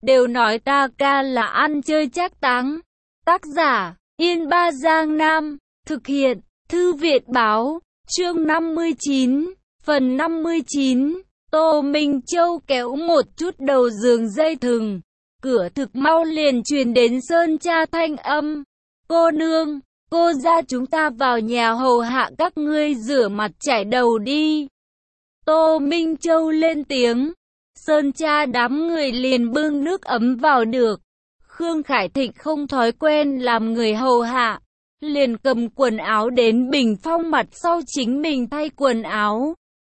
đều nói ta ca là ăn chơi trác táng. Tác giả, Yên Ba Giang Nam, thực hiện, Thư viện báo, chương 59, phần 59. Tô Minh Châu kéo một chút đầu giường dây thừng. Cửa thực mau liền truyền đến Sơn Cha thanh âm. Cô nương, cô ra chúng ta vào nhà hầu hạ các ngươi rửa mặt chải đầu đi. Tô Minh Châu lên tiếng. Sơn Cha đám người liền bưng nước ấm vào được. Khương Khải Thịnh không thói quen làm người hầu hạ, liền cầm quần áo đến bình phong mặt sau chính mình thay quần áo.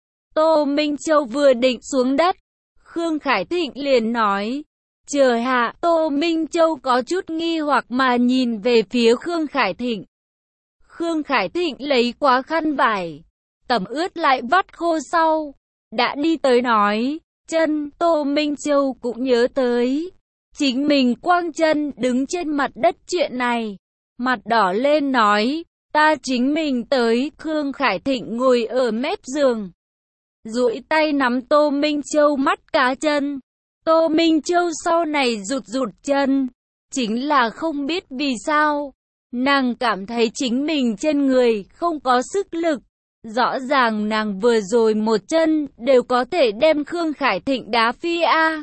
Tô Minh Châu vừa định xuống đất, Khương Khải Thịnh liền nói, chờ hạ. Tô Minh Châu có chút nghi hoặc mà nhìn về phía Khương Khải Thịnh. Khương Khải Thịnh lấy quá khăn vải, tẩm ướt lại vắt khô sau, đã đi tới nói, chân. Tô Minh Châu cũng nhớ tới, chính mình quang chân đứng trên mặt đất chuyện này, mặt đỏ lên nói, ta chính mình tới. Khương Khải Thịnh ngồi ở mép giường, duỗi tay nắm Tô Minh Châu mắt cá chân. Tô Minh Châu sau này rụt rụt chân, chính là không biết vì sao, nàng cảm thấy chính mình trên người không có sức lực. Rõ ràng nàng vừa rồi một chân đều có thể đem Khương Khải Thịnh đá phi a.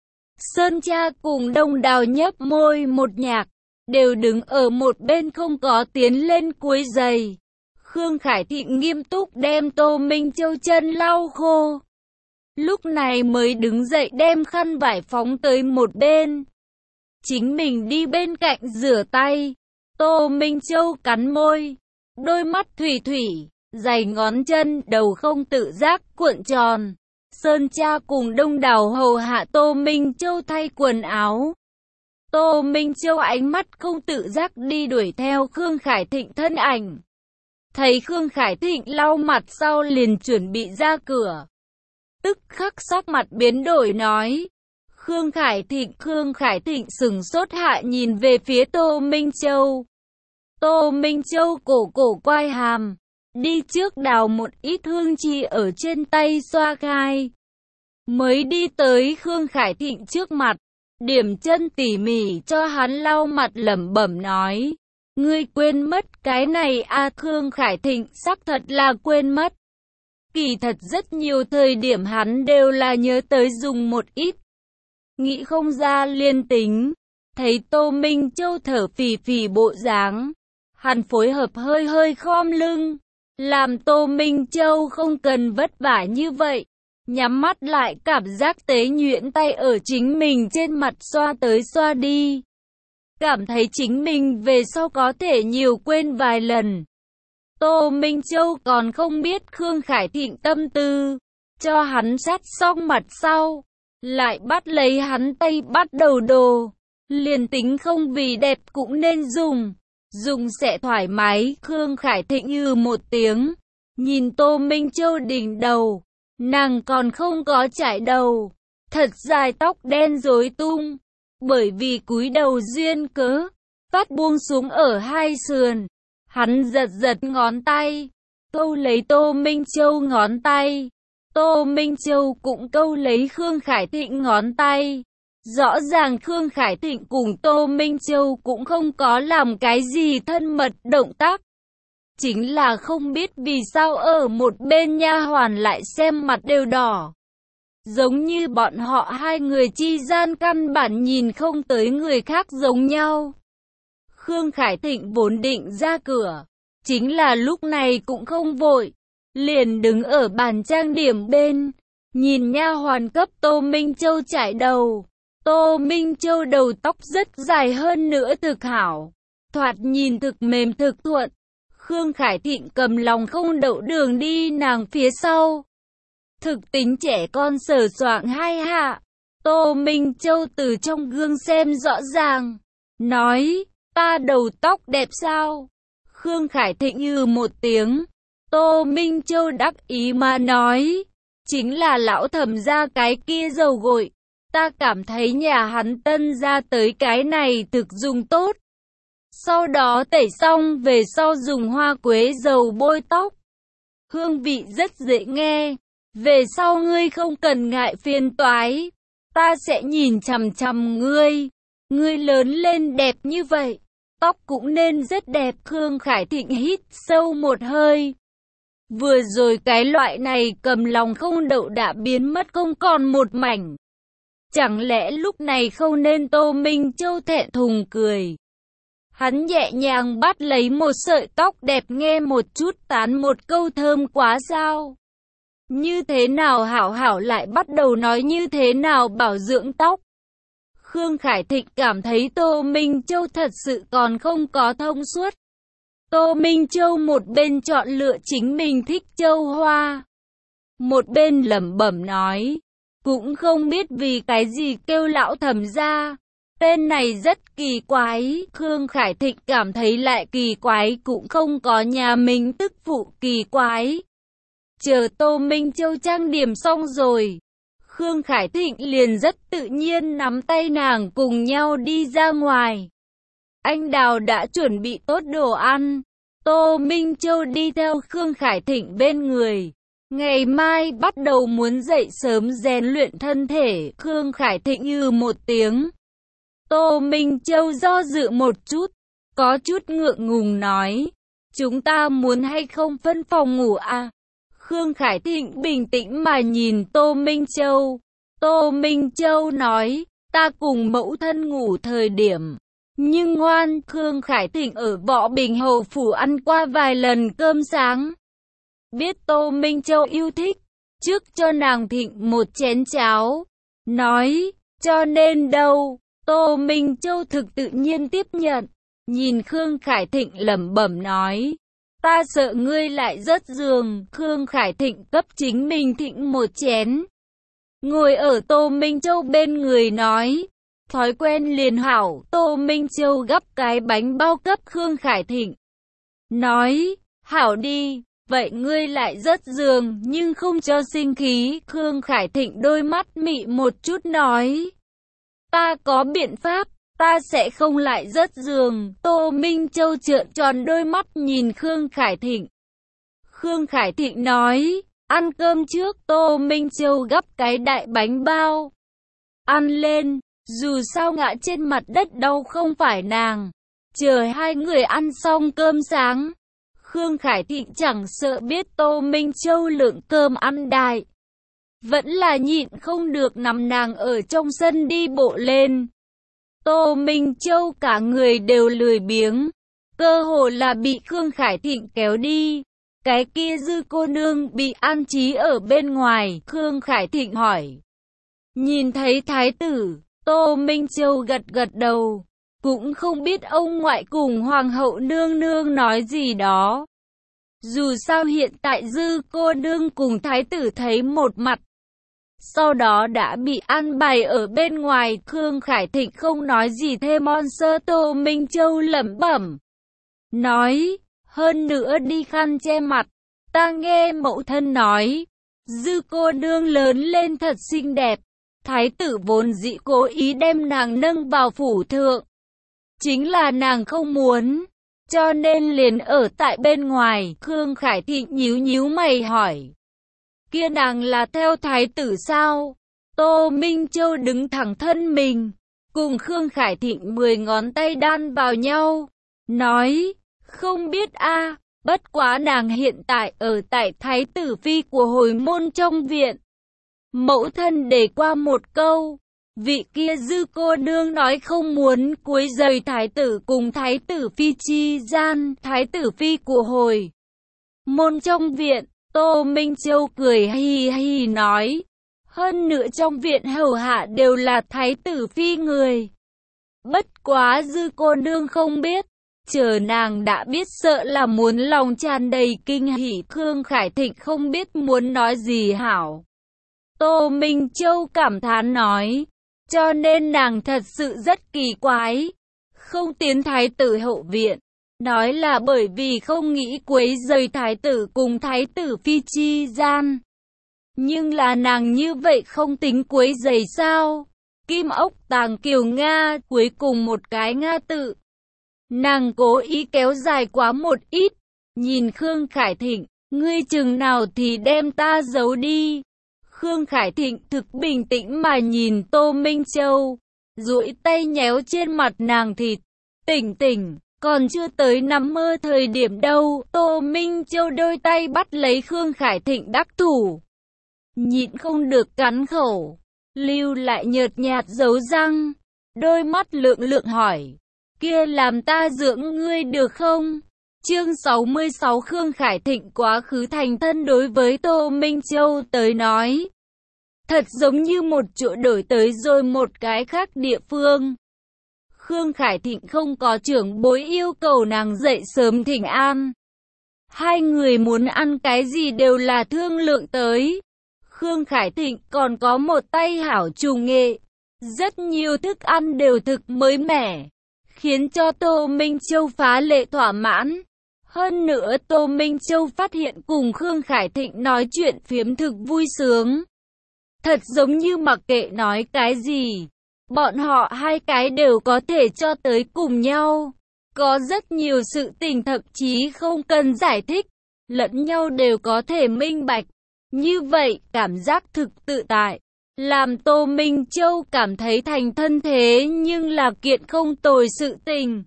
Sơn Cha cùng Đông Đào nhấp môi một nhạc, đều đứng ở một bên không có tiến lên cuối giày. Khương Khải Thịnh nghiêm túc đem Tô Minh Châu chân lau khô, lúc này mới đứng dậy đem khăn vải phóng tới một bên, chính mình đi bên cạnh rửa tay. Tô Minh Châu cắn môi, đôi mắt thủy thủy, giày ngón chân đầu không tự giác cuộn tròn. Sơn Cha cùng Đông Đào hầu hạ Tô Minh Châu thay quần áo. Tô Minh Châu ánh mắt không tự giác đi đuổi theo Khương Khải Thịnh thân ảnh. Thấy Khương Khải Thịnh lau mặt sau liền chuẩn bị ra cửa, tức khắc sắc mặt biến đổi nói, Khương Khải Thịnh sững sốt hạ nhìn về phía Tô Minh Châu. Tô Minh Châu cổ quay hàm, đi trước đào một ít hương chi ở trên tay xoa khai, mới đi tới Khương Khải Thịnh trước mặt, điểm chân tỉ mỉ cho hắn lau mặt, lẩm bẩm nói, ngươi quên mất cái này à? Khương Khải Thịnh xác thật là quên mất. Kỳ thật rất nhiều thời điểm hắn đều là nhớ tới dùng một ít, nghĩ không ra liền tính. Thấy Tô Minh Châu thở phì phì bộ dáng, hắn phối hợp hơi hơi khom lưng, làm Tô Minh Châu không cần vất vả như vậy, nhắm mắt lại cảm giác tế nhuyễn tay ở chính mình trên mặt xoa tới xoa đi, cảm thấy chính mình về sau có thể nhiều quên vài lần. Tô Minh Châu còn không biết Khương Khải Thịnh tâm tư, cho hắn sát xong mặt sau, lại bắt lấy hắn tay bắt đầu đồ, liền tính không vì đẹp cũng nên dùng sẽ thoải mái. Khương Khải Thịnh một tiếng, nhìn Tô Minh Châu đỉnh đầu, nàng còn không có chải đầu, thật dài tóc đen rối tung, bởi vì cúi đầu duyên cớ, phát buông xuống ở hai sườn. Hắn giật ngón tay, câu lấy Tô Minh Châu ngón tay, Tô Minh Châu cũng câu lấy Khương Khải Thịnh ngón tay. Rõ ràng Khương Khải Thịnh cùng Tô Minh Châu cũng không có làm cái gì thân mật động tác, chính là không biết vì sao ở một bên nha hoàn lại xem mặt đều đỏ, giống như bọn họ hai người chi gian căn bản nhìn không tới người khác giống nhau. Khương Khải Thịnh vốn định ra cửa, chính là lúc này cũng không vội, liền đứng ở bàn trang điểm bên, nhìn nha hoàn cấp Tô Minh Châu chải đầu. Tô Minh Châu đầu tóc rất dài hơn nữa thực hảo, thoạt nhìn thực mềm thực thuận. Khương Khải Thịnh cầm lòng không đậu đường đi nàng phía sau, thực tính trẻ con sờ soạng hai hạ. Tô Minh Châu từ trong gương xem rõ ràng, nói, ta đầu tóc đẹp sao? Khương Khải Thịnh một tiếng. Tô Minh Châu đắc ý mà nói, chính là lão thẩm ra cái kia dầu gội, ta cảm thấy nhà hắn tân ra tới cái này thực dùng tốt. Sau đó tẩy xong về sau dùng hoa quế dầu bôi tóc, hương vị rất dễ nghe, về sau ngươi không cần ngại phiền toái. ta sẽ nhìn chằm chằm ngươi. Ngươi lớn lên đẹp như vậy, tóc cũng nên rất đẹp. Khương Khải Thịnh hít sâu một hơi. Vừa rồi cái loại này cầm lòng không đậu đã biến mất không còn một mảnh. Chẳng lẽ lúc này không nên? Tô Minh Châu thẹn thùng cười. Hắn nhẹ nhàng bắt lấy một sợi tóc đẹp, nghe một chút, tán một câu thơm quá sao? Như thế nào hảo hảo lại bắt đầu nói như thế nào bảo dưỡng tóc? Khương Khải Thịnh cảm thấy Tô Minh Châu thật sự còn không có thông suốt. Tô Minh Châu một bên chọn lựa chính mình thích châu hoa, một bên lẩm bẩm nói, cũng không biết vì cái gì kêu lão thẩm gia. Tên này rất kỳ quái. Khương Khải Thịnh cảm thấy lại kỳ quái cũng không có nhà mình tức phụ kỳ quái. Chờ Tô Minh Châu trang điểm xong rồi, Khương Khải Thịnh liền rất tự nhiên nắm tay nàng cùng nhau đi ra ngoài. Anh Đào đã chuẩn bị tốt đồ ăn. Tô Minh Châu đi theo Khương Khải Thịnh bên người. Ngày mai bắt đầu muốn dậy sớm rèn luyện thân thể. Khương Khải Thịnh một tiếng. Tô Minh Châu do dự một chút, có chút ngượng ngùng nói, chúng ta muốn hay không phân phòng ngủ à? Khương Khải Thịnh bình tĩnh mà nhìn Tô Minh Châu. Tô Minh Châu nói, ta cùng mẫu thân ngủ thời điểm nhưng ngoan. Khương Khải Thịnh ở Võ Bình Hầu Phủ ăn qua vài lần cơm sáng. Biết Tô Minh Châu yêu thích, trước cho nàng thịnh một chén cháo. Nói, cho nên đâu. Tô Minh Châu thực tự nhiên tiếp nhận. Nhìn Khương Khải Thịnh lẩm bẩm nói, ta sợ ngươi lại rớt giường. Khương Khải Thịnh cấp chính mình thịnh một chén. Ngồi ở Tô Minh Châu bên người nói, thói quen liền hảo. Tô Minh Châu gắp cái bánh bao cấp Khương Khải Thịnh. Nói, hảo đi, vậy ngươi lại rớt giường nhưng không cho sinh khí. Khương Khải Thịnh đôi mắt mị một chút nói, ta có biện pháp, ta sẽ không lại rớt giường. Tô Minh Châu trợn tròn đôi mắt nhìn Khương Khải Thịnh. Khương Khải Thịnh nói, ăn cơm trước. Tô Minh Châu gắp cái đại bánh bao. Ăn lên, dù sao ngã trên mặt đất đâu không phải nàng. Chờ hai người ăn xong cơm sáng, Khương Khải Thịnh chẳng sợ biết Tô Minh Châu lượng cơm ăn đại, vẫn là nhịn không được nằm nàng ở trong sân đi bộ lên. Tô Minh Châu cả người đều lười biếng, cơ hồ là bị Khương Khải Thịnh kéo đi. Cái kia Dư cô nương bị an trí ở bên ngoài. Khương Khải Thịnh hỏi. Nhìn thấy thái tử, Tô Minh Châu gật gật đầu, cũng không biết ông ngoại cùng hoàng hậu nương nương nói gì đó. Dù sao hiện tại Dư cô nương cùng thái tử thấy một mặt, sau đó đã bị an bài ở bên ngoài. Khương Khải Thịnh không nói gì thêm. Tô Minh Châu lẩm bẩm nói, hơn nữa đi khăn che mặt. Ta nghe mẫu thân nói, Dư cô nương lớn lên thật xinh đẹp. Thái tử vốn dĩ cố ý đem nàng nâng vào phủ thượng, chính là nàng không muốn, cho nên liền ở tại bên ngoài. Khương Khải Thịnh nhíu nhíu mày hỏi, kia nàng là theo thái tử sao? Tô Minh Châu đứng thẳng thân mình, cùng Khương Khải Thịnh 10 ngón tay đan vào nhau, nói, không biết a, bất quá nàng hiện tại ở tại thái tử phi của hồi môn trong viện. Mẫu thân để qua một câu, vị kia Dư cô nương nói không muốn quấy rầy thái tử cùng thái tử phi chi gian. Thái tử phi của hồi môn trong viện. Tô Minh Châu cười hi hi nói, hơn nữa trong viện hầu hạ đều là thái tử phi người. Bất quá Dư cô nương không biết, chờ nàng đã biết sợ là muốn lòng tràn đầy kinh hỉ. Khương Khải Thịnh không biết muốn nói gì hảo. Tô Minh Châu cảm thán nói, cho nên nàng thật sự rất kỳ quái, không tiến thái tử hậu viện. Nói là bởi vì không nghĩ quấy rầy thái tử cùng thái tử phi chi gian. Nhưng là nàng như vậy không tính quấy rầy sao? Kim ốc tàng kiều Nga, cuối cùng một cái Nga tự. Nàng cố ý kéo dài quá một ít. Nhìn Khương Khải Thịnh, ngươi chừng nào thì đem ta giấu đi. Khương Khải Thịnh thực bình tĩnh mà nhìn Tô Minh Châu, duỗi tay nhéo trên mặt nàng thịt. Tỉnh tỉnh, còn chưa tới nằm mơ thời điểm đâu. Tô Minh Châu đôi tay bắt lấy Khương Khải Thịnh đắc thủ, nhịn không được cắn khẩu, lưu lại nhợt nhạt dấu răng, đôi mắt lượng lượng hỏi, kia làm ta dưỡng ngươi được không? Chương 66. Khương Khải Thịnh quá khứ thành thân đối với Tô Minh Châu tới nói, thật giống như một chỗ đổi tới rồi một cái khác địa phương. Khương Khải Thịnh không có trưởng bối yêu cầu nàng dậy sớm thỉnh an. Hai người muốn ăn cái gì đều là thương lượng tới. Khương Khải Thịnh còn có một tay hảo trùng nghệ, rất nhiều thức ăn đều thực mới mẻ, khiến cho Tô Minh Châu phá lệ thỏa mãn. Hơn nữa Tô Minh Châu phát hiện cùng Khương Khải Thịnh nói chuyện phiếm thực vui sướng. Thật giống như mặc kệ nói cái gì, bọn họ hai cái đều có thể cho tới cùng nhau. Có rất nhiều sự tình thậm chí không cần giải thích, lẫn nhau đều có thể minh bạch. Như vậy, cảm giác thực tự tại, làm Tô Minh Châu cảm thấy thành thân thế nhưng là kiện không tồi sự tình.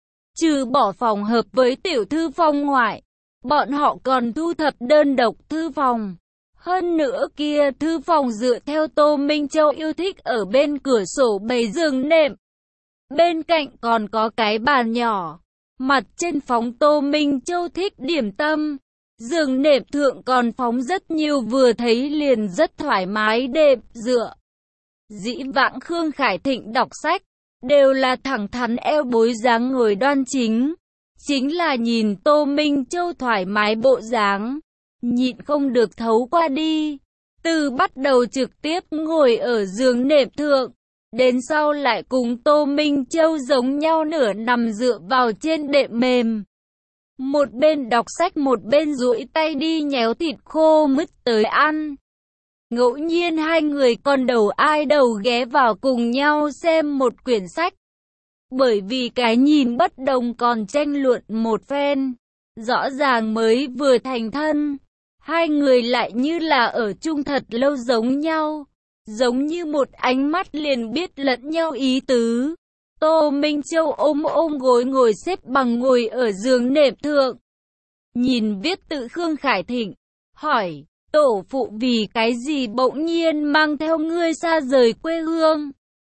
Trừ bỏ phòng hợp với tiểu thư phòng ngoại, bọn họ còn thu thập đơn độc thư phòng. Hơn nữa kia thư phòng dựa theo Tô Minh Châu yêu thích ở bên cửa sổ bày giường nệm. Bên cạnh còn có cái bàn nhỏ, mặt trên phóng Tô Minh Châu thích điểm tâm. Giường nệm thượng còn phóng rất nhiều vừa thấy liền rất thoải mái đệm dựa. Dĩ vãng Khương Khải Thịnh đọc sách, đều là thẳng thắn eo bối dáng ngồi đoan chính. Chính là nhìn Tô Minh Châu thoải mái bộ dáng, nhịn không được thấu qua đi. Từ bắt đầu trực tiếp ngồi ở giường nệm thượng, đến sau lại cùng Tô Minh Châu giống nhau nửa nằm dựa vào trên đệm mềm. Một bên đọc sách một bên duỗi tay đi nhéo thịt khô mứt tới ăn. Ngẫu nhiên hai người còn đầu ai đầu ghé vào cùng nhau xem một quyển sách. Bởi vì cái nhìn bất đồng còn tranh luận một phen. Rõ ràng mới vừa thành thân, hai người lại như là ở chung thật lâu giống nhau. Giống như một ánh mắt liền biết lẫn nhau ý tứ. Tô Minh Châu ôm gối ngồi xếp bằng ngồi ở giường nệm thượng. Nhìn viết tự Khương Khải Thịnh, hỏi, tổ phụ vì cái gì bỗng nhiên mang theo ngươi xa rời quê hương?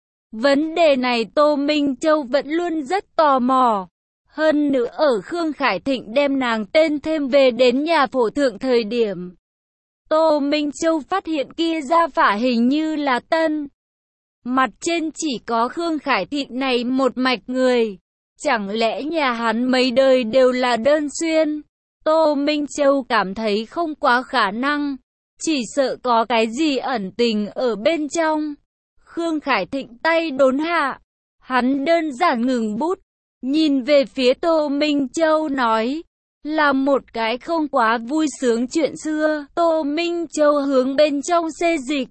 Vấn đề này Tô Minh Châu vẫn luôn rất tò mò. Hơn nữa ở Khương Khải Thịnh đem nàng tên thêm về đến nhà phổ thượng thời điểm, Tô Minh Châu phát hiện kia gia phả hình như là tân. Mặt trên chỉ có Khương Khải Thịnh này một mạch người. Chẳng lẽ nhà hắn mấy đời đều là đơn xuyên? Tô Minh Châu cảm thấy không quá khả năng. Chỉ sợ có cái gì ẩn tình ở bên trong. Khương Khải Thịnh tay đốn hạ. Hắn đơn giản ngừng bút. Nhìn về phía Tô Minh Châu nói. Là một cái không quá vui sướng chuyện xưa. Tô Minh Châu hướng bên trong xê dịch.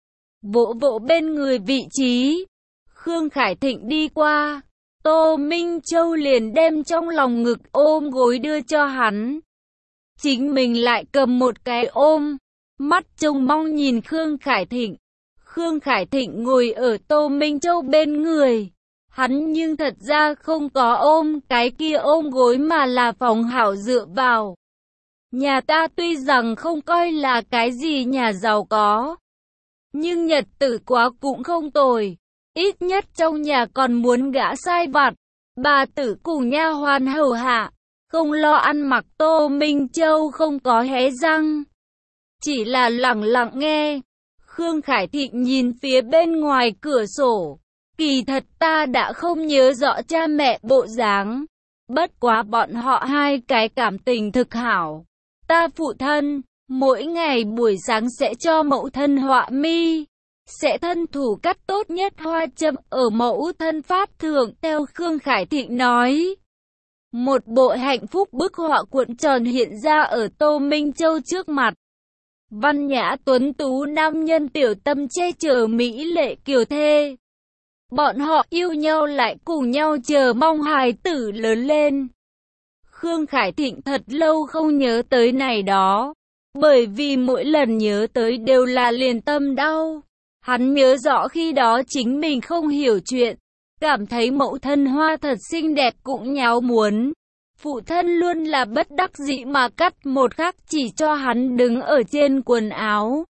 Vỗ vỗ bên người vị trí. Khương Khải Thịnh đi qua. Tô Minh Châu liền đem trong lòng ngực ôm gối đưa cho hắn. Chính mình lại cầm một cái ôm. Mắt trông mong nhìn Khương Khải Thịnh. Khương Khải Thịnh ngồi ở Tô Minh Châu bên người. Hắn nhưng thật ra không có ôm cái kia ôm gối mà là phòng hảo dựa vào. Nhà ta tuy rằng không coi là cái gì nhà giàu có, nhưng nhật tử quá cũng không tồi. Ít nhất trong nhà còn muốn gã sai vặt, bà tử cùng nha hoàn hầu hạ, không lo ăn mặc. Tô Minh Châu không có hé răng, chỉ là lặng lặng nghe. Khương Khải Thịnh nhìn phía bên ngoài cửa sổ. Kỳ thật ta đã không nhớ rõ cha mẹ bộ dáng. Bất quá bọn họ hai cái cảm tình thực hảo. Ta phụ thân, mỗi ngày buổi sáng sẽ cho mẫu thân họa mi. Sẽ thân thủ cắt tốt nhất hoa châm ở mẫu thân pháp thượng theo Khương Khải Thịnh nói. Một bộ hạnh phúc bức họa cuộn tròn hiện ra ở Tô Minh Châu trước mặt. Văn nhã tuấn tú nam nhân tiểu tâm che chở mỹ lệ kiều thê. Bọn họ yêu nhau lại cùng nhau chờ mong hài tử lớn lên. Khương Khải Thịnh thật lâu không nhớ tới này đó. Bởi vì mỗi lần nhớ tới đều là liền tâm đau. Hắn nhớ rõ khi đó chính mình không hiểu chuyện, cảm thấy mẫu thân Hoa thật xinh đẹp cũng nháo muốn. Phụ thân luôn là bất đắc dĩ mà cắt một khắc chỉ cho hắn đứng ở trên quần áo.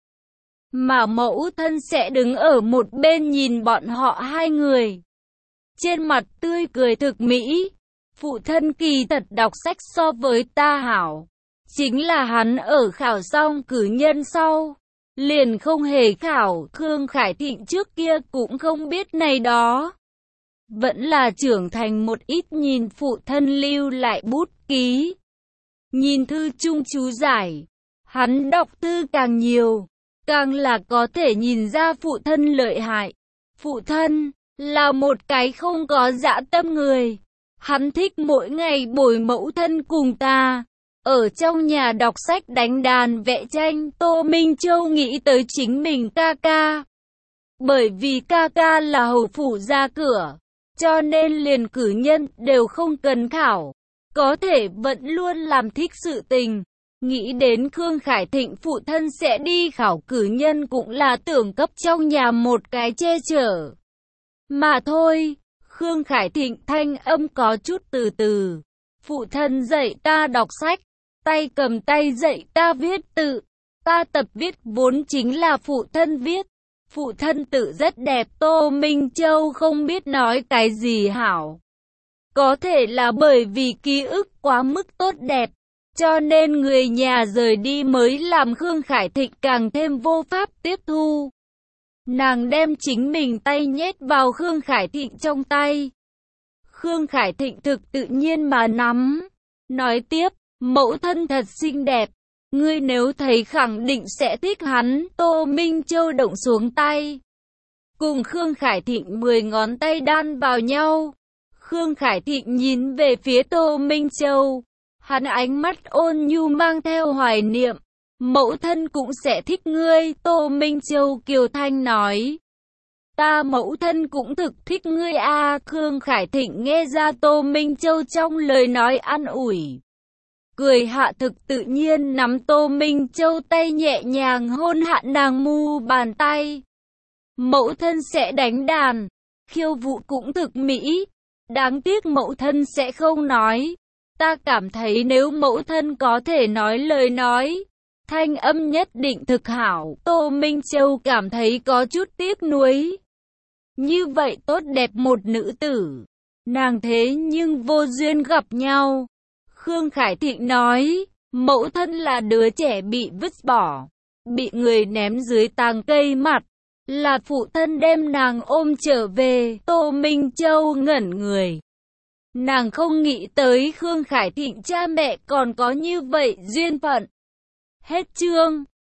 Mà mẫu thân sẽ đứng ở một bên nhìn bọn họ hai người. Trên mặt tươi cười thực mỹ. Phụ thân kỳ thật đọc sách so với ta hảo. Chính là hắn ở khảo xong cử nhân sau. Liền không hề khảo, Khương Khải Thịnh trước kia cũng không biết này đó. Vẫn là trưởng thành một ít nhìn phụ thân lưu lại bút ký. Nhìn thư chung chú giải. Hắn đọc thư càng nhiều, càng là có thể nhìn ra phụ thân lợi hại. Phụ thân là một cái không có dã tâm người. Hắn thích mỗi ngày bồi mẫu thân cùng ta ở trong nhà đọc sách đánh đàn vẽ tranh. Tô Minh Châu nghĩ tới chính mình ca ca. Bởi vì ca ca là hầu phủ ra cửa, cho nên liền cử nhân đều không cần khảo, có thể vẫn luôn làm thích sự tình. Nghĩ đến Khương Khải Thịnh phụ thân sẽ đi khảo cử nhân cũng là tưởng cấp trong nhà một cái che chở. Mà thôi, Khương Khải Thịnh thanh âm có chút từ từ. Phụ thân dạy ta đọc sách, tay cầm tay dạy ta viết tự. Ta tập viết vốn chính là phụ thân viết. Phụ thân tự rất đẹp. Tô Minh Châu không biết nói cái gì hảo. Có thể là bởi vì ký ức quá mức tốt đẹp, cho nên người nhà rời đi mới làm Khương Khải Thịnh càng thêm vô pháp tiếp thu. Nàng đem chính mình tay nhét vào Khương Khải Thịnh trong tay. Khương Khải Thịnh thực tự nhiên mà nắm. Nói tiếp, mẫu thân thật xinh đẹp. Ngươi nếu thấy khẳng định sẽ thích hắn. Tô Minh Châu động xuống tay. Cùng Khương Khải Thịnh 10 ngón tay đan vào nhau. Khương Khải Thịnh nhìn về phía Tô Minh Châu. Hắn ánh mắt ôn nhu mang theo hoài niệm. Mẫu thân cũng sẽ thích ngươi. Tô Minh Châu kiều thanh nói. Ta mẫu thân cũng thực thích ngươi a. Khương Khải Thịnh nghe ra Tô Minh Châu trong lời nói an ủi. Cười hạ thực tự nhiên nắm Tô Minh Châu tay nhẹ nhàng hôn hạ nàng mu bàn tay. Mẫu thân sẽ đánh đàn, khiêu vũ cũng thực mỹ. Đáng tiếc mẫu thân sẽ không nói. Ta cảm thấy nếu mẫu thân có thể nói lời nói, thanh âm nhất định thực hảo. Tô Minh Châu cảm thấy có chút tiếc nuối. Như vậy tốt đẹp một nữ tử, nàng thế nhưng vô duyên gặp nhau. Khương Khải Thịnh nói, mẫu thân là đứa trẻ bị vứt bỏ, bị người ném dưới tàng cây mặt, là phụ thân đem nàng ôm trở về. Tô Minh Châu ngẩn người. Nàng không nghĩ tới Khương Khải Thịnh cha mẹ còn có như vậy duyên phận. Hết chương.